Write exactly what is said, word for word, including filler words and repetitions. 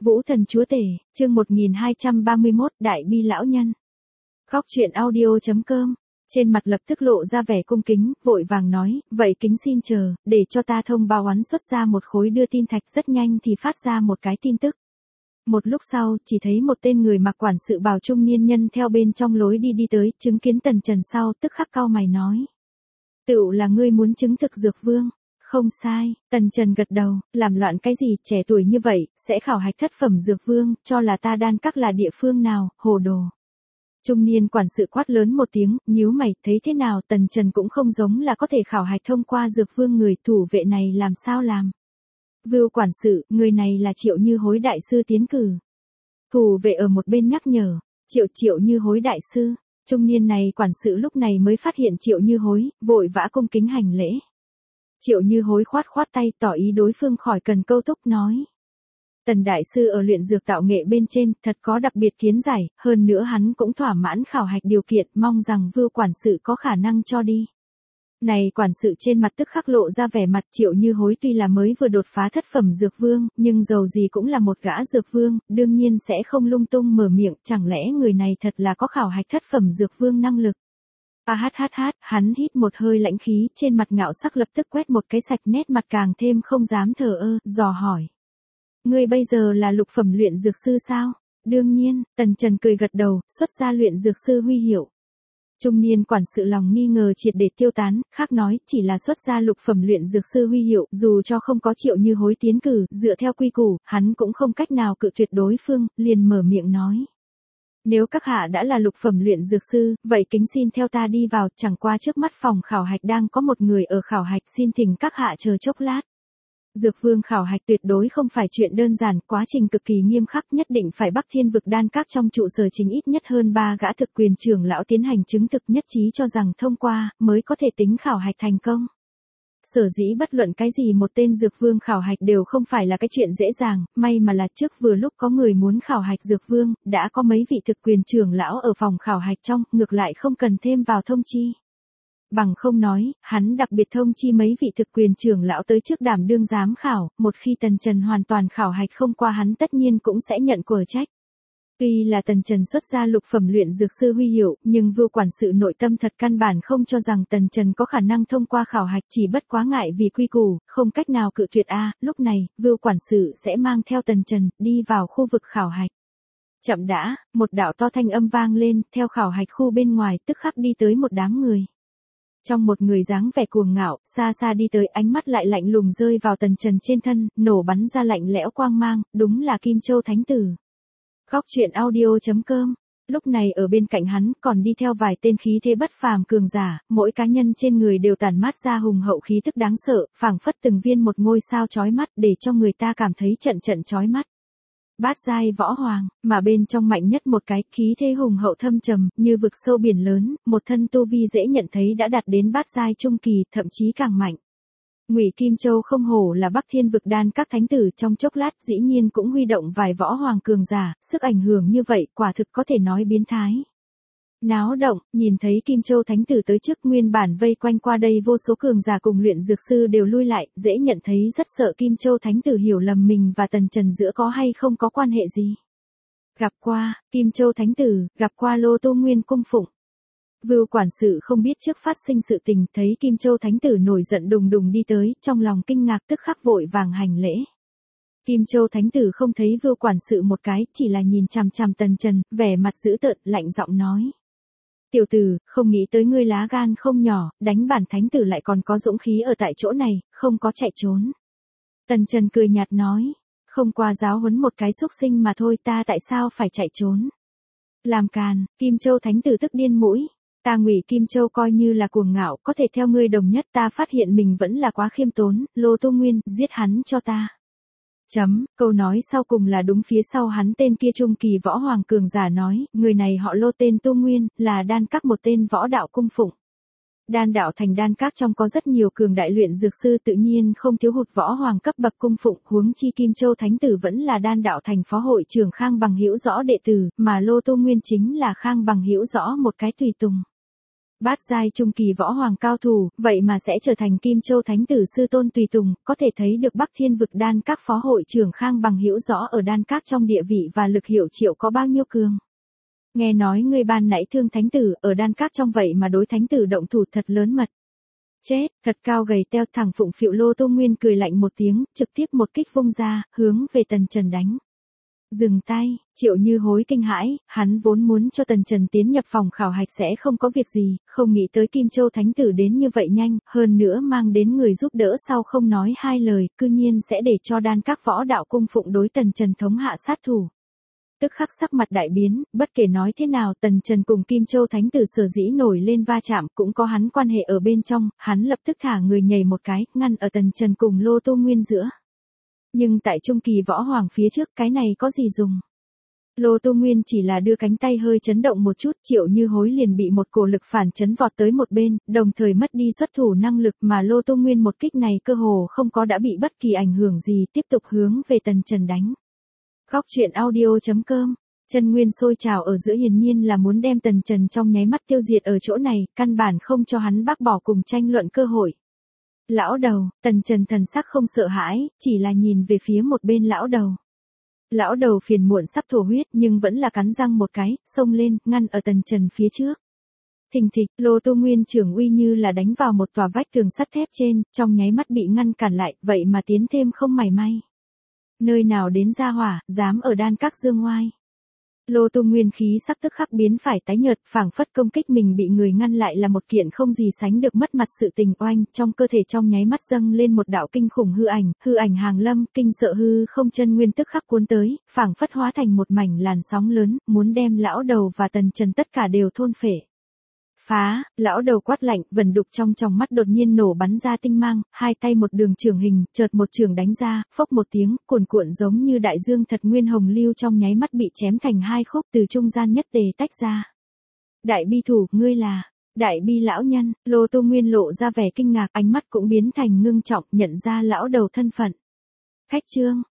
Vũ thần chúa tể, chương một nghìn hai trăm ba mươi mốt, Đại bi lão nhân. Góc truyện audio.com, trên mặt lập tức lộ ra vẻ cung kính, vội vàng nói, vậy kính xin chờ, để cho ta thông báo oán xuất ra một khối đưa tin thạch. Rất nhanh thì phát ra một cái tin tức. Một lúc sau, chỉ thấy một tên người mặc quản sự bào trung niên nhân theo bên trong lối đi đi tới, chứng kiến Tần Trần sau, tức khắc cau mày nói. Tựu là ngươi muốn chứng thực Dược Vương. Không sai, Tần Trần gật đầu, làm loạn cái gì, trẻ tuổi như vậy, sẽ khảo hạch thất phẩm Dược Vương, cho là ta Đan Các là địa phương nào, hồ đồ. Trung niên quản sự quát lớn một tiếng, nhíu mày, thấy thế nào, Tần Trần cũng không giống là có thể khảo hạch thông qua Dược Vương, người thủ vệ này làm sao làm. Vưu quản sự, người này là Triệu Như Hối đại sư tiến cử. Thủ vệ ở một bên nhắc nhở, Triệu Triệu Như Hối đại sư. Trung niên này quản sự lúc này mới phát hiện Triệu Như Hối, vội vã cung kính hành lễ. Triệu Như Hối khoát khoát tay, tỏ ý đối phương khỏi cần câu thúc, nói. Tần đại sư ở luyện dược tạo nghệ bên trên, thật có đặc biệt kiến giải, hơn nữa hắn cũng thỏa mãn khảo hạch điều kiện, mong rằng Vưu quản sự có khả năng cho đi. Này quản sự trên mặt tức khắc lộ ra vẻ mặt. Triệu Như Hối tuy là mới vừa đột phá thất phẩm Dược Vương, nhưng dầu gì cũng là một gã Dược Vương, đương nhiên sẽ không lung tung mở miệng, chẳng lẽ người này thật là có khảo hạch thất phẩm Dược Vương năng lực. A hát hát hát, hắn hít một hơi lãnh khí, trên mặt ngạo sắc lập tức quét một cái sạch, nét mặt càng thêm không dám thờ ơ, dò hỏi. Ngươi bây giờ là lục phẩm luyện dược sư sao? Đương nhiên, Tần Trần cười gật đầu, xuất ra luyện dược sư huy hiệu. Trung niên quản sự lòng nghi ngờ triệt để tiêu tán, khác nói, chỉ là xuất ra lục phẩm luyện dược sư huy hiệu, dù cho không có Triệu Như Hối tiến cử, dựa theo quy củ, hắn cũng không cách nào cự tuyệt đối phương, liền mở miệng nói. Nếu các hạ đã là lục phẩm luyện dược sư, vậy kính xin theo ta đi vào, chẳng qua trước mắt phòng khảo hạch đang có một người ở khảo hạch, xin thỉnh các hạ chờ chốc lát. Dược Vương khảo hạch tuyệt đối không phải chuyện đơn giản, quá trình cực kỳ nghiêm khắc, nhất định phải Bắc Thiên vực Đan Các trong trụ sở chính ít nhất hơn ba gã thực quyền trưởng lão tiến hành chứng thực, nhất trí cho rằng thông qua, mới có thể tính khảo hạch thành công. Sở dĩ bất luận cái gì một tên Dược Vương khảo hạch đều không phải là cái chuyện dễ dàng, may mà là trước vừa lúc có người muốn khảo hạch Dược Vương, đã có mấy vị thực quyền trưởng lão ở phòng khảo hạch trong, ngược lại không cần thêm vào thông chi. Bằng không nói, hắn đặc biệt thông chi mấy vị thực quyền trưởng lão tới trước đảm đương giám khảo, một khi Tần Trần hoàn toàn khảo hạch không qua hắn tất nhiên cũng sẽ nhận quở trách. Tuy là Tần Trần xuất ra lục phẩm luyện dược sư huy hiệu, nhưng Vưu quản sự nội tâm thật căn bản không cho rằng Tần Trần có khả năng thông qua khảo hạch, chỉ bất quá ngại vì quy củ, không cách nào cự tuyệt a. À, lúc này, Vưu quản sự sẽ mang theo Tần Trần đi vào khu vực khảo hạch. Chậm đã, một đạo to thanh âm vang lên, theo khảo hạch khu bên ngoài, tức khắc đi tới một đám người. Trong một người dáng vẻ cuồng ngạo, xa xa đi tới, ánh mắt lại lạnh lùng rơi vào Tần Trần trên thân, nổ bắn ra lạnh lẽo quang mang, đúng là Kim Châu Thánh Tử. Góc truyện audio.com, lúc này ở bên cạnh hắn còn đi theo vài tên khí thế bất phàm cường giả, mỗi cá nhân trên người đều tản mát ra hùng hậu khí tức đáng sợ, phảng phất từng viên một ngôi sao chói mắt, để cho người ta cảm thấy trận trận chói mắt. Bát giai võ hoàng, mà bên trong mạnh nhất một cái, khí thế hùng hậu thâm trầm, như vực sâu biển lớn, một thân tu vi dễ nhận thấy đã đạt đến bát giai trung kỳ, thậm chí càng mạnh. Ngụy Kim Châu không hổ là Bắc Thiên vực Đan Các thánh tử, trong chốc lát dĩ nhiên cũng huy động vài võ hoàng cường giả, sức ảnh hưởng như vậy, quả thực có thể nói biến thái. Náo động, nhìn thấy Kim Châu Thánh Tử tới trước, nguyên bản vây quanh qua đây vô số cường giả cùng luyện dược sư đều lui lại, dễ nhận thấy rất sợ Kim Châu Thánh Tử hiểu lầm mình và Tần Trần giữa có hay không có quan hệ gì. Gặp qua, Kim Châu Thánh Tử, gặp qua Lô Tô Nguyên cung phụng. Vưu quản sự không biết trước phát sinh sự tình, thấy Kim Châu Thánh Tử nổi giận đùng đùng đi tới, trong lòng kinh ngạc tức khắc vội vàng hành lễ. Kim Châu Thánh Tử không thấy Vưu quản sự một cái, chỉ là nhìn chằm chằm Tần Trần, vẻ mặt dữ tợn, lạnh giọng nói. Tiểu tử, không nghĩ tới ngươi lá gan không nhỏ, đánh bản thánh tử lại còn có dũng khí ở tại chỗ này, không có chạy trốn. Tần Trần cười nhạt nói, không qua giáo huấn một cái xúc sinh mà thôi, ta tại sao phải chạy trốn. Làm càn, Kim Châu Thánh Tử tức điên mũi, ta Ngụy Kim Châu coi như là cuồng ngạo, có thể theo ngươi đồng nhất, ta phát hiện mình vẫn là quá khiêm tốn, Lô Tô Nguyên, giết hắn cho ta. Chấm, câu nói sau cùng là đúng phía sau hắn tên kia trung kỳ võ hoàng cường giả nói, người này họ Lô tên Tô Nguyên, là Đan Các một tên võ đạo cung phụng. Đan đạo thành Đan Các trong có rất nhiều cường đại luyện dược sư, tự nhiên không thiếu hụt võ hoàng cấp bậc cung phụng, huống chi Kim Châu Thánh Tử vẫn là Đan đạo thành phó hội trưởng Khang Bằng Hữu Rõ đệ tử, mà Lô Tô Nguyên chính là Khang Bằng Hữu Rõ một cái tùy tùng. Bát giai trung kỳ võ hoàng cao thủ, vậy mà sẽ trở thành Kim Châu Thánh tử sư tôn tùy tùng, có thể thấy được Bắc Thiên vực đan các phó hội trưởng Khang Bằng hiểu rõ ở đan các trong địa vị và lực hiệu triệu có bao nhiêu cường. Nghe nói ngươi ban nãy thương thánh tử ở đan các trong vậy mà đối thánh tử động thủ thật lớn mật. Chết, thật cao gầy teo. Thằng phụng phịu Lô Tô Nguyên cười lạnh một tiếng, trực tiếp một kích vung ra, hướng về Tần Trần đánh. Dừng tay, Triệu Như Hối kinh hãi, hắn vốn muốn cho Tần Trần tiến nhập phòng khảo hạch sẽ không có việc gì, không nghĩ tới Kim Châu Thánh tử đến như vậy nhanh, hơn nữa mang đến người giúp đỡ sau không nói hai lời, cư nhiên sẽ để cho đan các võ đạo cung phụng đối Tần Trần thống hạ sát thủ. Tức khắc sắc mặt đại biến, bất kể nói thế nào Tần Trần cùng Kim Châu Thánh tử sở dĩ nổi lên va chạm cũng có hắn quan hệ ở bên trong, hắn lập tức thả người nhảy một cái, ngăn ở Tần Trần cùng Lô Tô Nguyên giữa. Nhưng tại trung kỳ võ hoàng phía trước cái này có gì dùng. Lô Tô Nguyên chỉ là đưa cánh tay hơi chấn động một chút, Triệu Như Hối liền bị một cổ lực phản chấn vọt tới một bên, đồng thời mất đi xuất thủ năng lực mà Lô Tô Nguyên một kích này cơ hồ không có đã bị bất kỳ ảnh hưởng gì, tiếp tục hướng về Tần Trần đánh. Góc truyện audio chấm com, chân nguyên sôi trào ở giữa hiển nhiên là muốn đem Tần Trần trong nháy mắt tiêu diệt ở chỗ này, căn bản không cho hắn bác bỏ cùng tranh luận cơ hội. Lão đầu, Tần Trần thần sắc không sợ hãi, chỉ là nhìn về phía một bên lão đầu. Lão đầu phiền muộn sắp thổ huyết nhưng vẫn là cắn răng một cái, xông lên, ngăn ở Tần Trần phía trước. Thình thịch, Lô Tô Nguyên trưởng uy như là đánh vào một tòa vách tường sắt thép trên, trong nháy mắt bị ngăn cản lại, vậy mà tiến thêm không mảy may. Nơi nào đến ra hỏa, dám ở đan các dương ngoai. Lô Tô Nguyên khí sắc tức khắc biến phải tái nhợt, phảng phất công kích mình bị người ngăn lại là một kiện không gì sánh được mất mặt sự tình oanh, trong cơ thể trong nháy mắt dâng lên một đạo kinh khủng hư ảnh, hư ảnh hàng lâm, kinh sợ hư không chân nguyên tức khắc cuốn tới, phảng phất hóa thành một mảnh làn sóng lớn, muốn đem lão đầu và Tần Trần tất cả đều thôn phệ. Phá, lão đầu quát lạnh, vần đục trong tròng mắt đột nhiên nổ bắn ra tinh mang, hai tay một đường trường hình, chợt một trường đánh ra, phốc một tiếng, cuồn cuộn giống như đại dương thật nguyên hồng lưu trong nháy mắt bị chém thành hai khúc từ trung gian nhất tề tách ra. Đại bi thủ, ngươi là, đại bi lão nhân, Lô Tô Nguyên lộ ra vẻ kinh ngạc, ánh mắt cũng biến thành ngưng trọng, nhận ra lão đầu thân phận. Khách trương,